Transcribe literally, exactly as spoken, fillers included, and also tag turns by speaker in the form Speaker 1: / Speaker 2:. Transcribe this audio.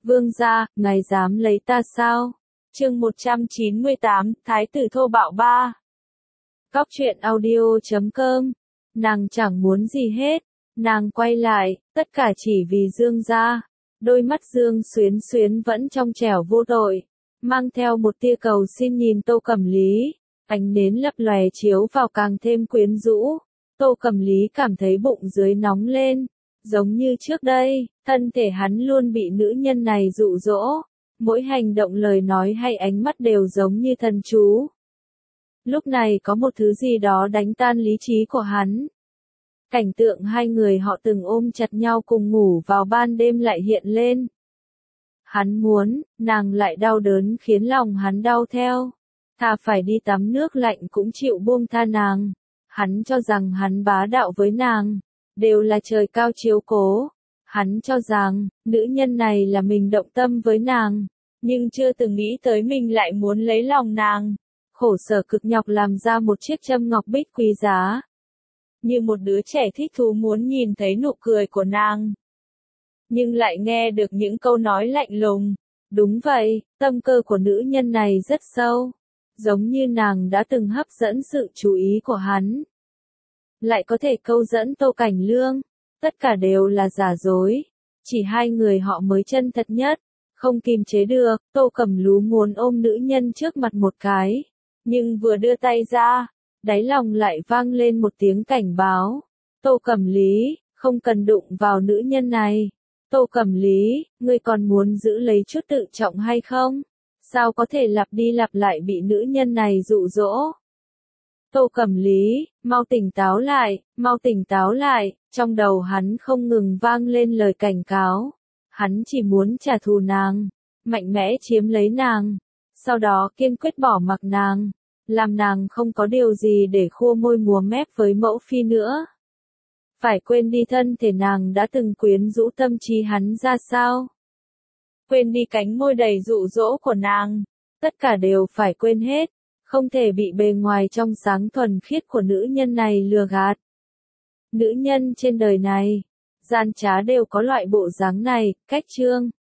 Speaker 1: Vương gia, ngài dám lấy ta sao? Chương một trăm chín mươi tám, Thái tử thô bạo ba. Góc truyện audio chấm com. Nàng chẳng muốn gì hết. Nàng quay lại, tất cả chỉ vì Dương gia. Đôi mắt Dương Xuyến Xuyến vẫn trong trẻo vô tội, mang theo một tia cầu xin nhìn Tô Cẩm Lý. Ánh nến lấp lòe chiếu vào càng thêm quyến rũ. Tô Cẩm Lý cảm thấy bụng dưới nóng lên. Giống như trước đây, thân thể hắn luôn bị nữ nhân này dụ dỗ. Mỗi hành động lời nói hay ánh mắt đều giống như thần chú. Lúc này có một thứ gì đó đánh tan lý trí của hắn. Cảnh tượng hai người họ từng ôm chặt nhau cùng ngủ vào ban đêm lại hiện lên. Hắn muốn, nàng lại đau đớn khiến lòng hắn đau theo. Thà phải đi tắm nước lạnh cũng chịu buông tha nàng. Hắn cho rằng hắn bá đạo với nàng, đều là trời cao chiếu cố. Hắn cho rằng, nữ nhân này là mình động tâm với nàng, nhưng chưa từng nghĩ tới mình lại muốn lấy lòng nàng. Khổ sở cực nhọc làm ra một chiếc châm ngọc bích quý giá. Như một đứa trẻ thích thú muốn nhìn thấy nụ cười của nàng. Nhưng lại nghe được những câu nói lạnh lùng. Đúng vậy, tâm cơ của nữ nhân này rất sâu. Giống như nàng đã từng hấp dẫn sự chú ý của hắn. Lại có thể câu dẫn Tô Cảnh Lương. Tất cả đều là giả dối. Chỉ hai người họ mới chân thật nhất. Không kìm chế được, Tô Cẩm Lú muốn ôm nữ nhân trước mặt một cái. Nhưng vừa đưa tay ra, đáy lòng lại vang lên một tiếng cảnh báo. Tô Cẩm Lý, không cần đụng vào nữ nhân này. Tô Cẩm Lý, ngươi còn muốn giữ lấy chút tự trọng hay không? Sao có thể lặp đi lặp lại bị nữ nhân này dụ dỗ? Tô Cẩm Lý, mau tỉnh táo lại, mau tỉnh táo lại, trong đầu hắn không ngừng vang lên lời cảnh cáo. Hắn chỉ muốn trả thù nàng, mạnh mẽ chiếm lấy nàng, sau đó kiên quyết bỏ mặc nàng, làm nàng không có điều gì để khua môi múa mép với mẫu phi nữa. Phải quên đi thân thể nàng đã từng quyến rũ tâm trí hắn ra sao? Quên đi cánh môi đầy dụ dỗ của nàng, tất cả đều phải quên hết, không thể bị bề ngoài trong sáng thuần khiết của nữ nhân này lừa gạt. Nữ nhân trên đời này, gian trá đều có loại bộ dáng này, cách chương.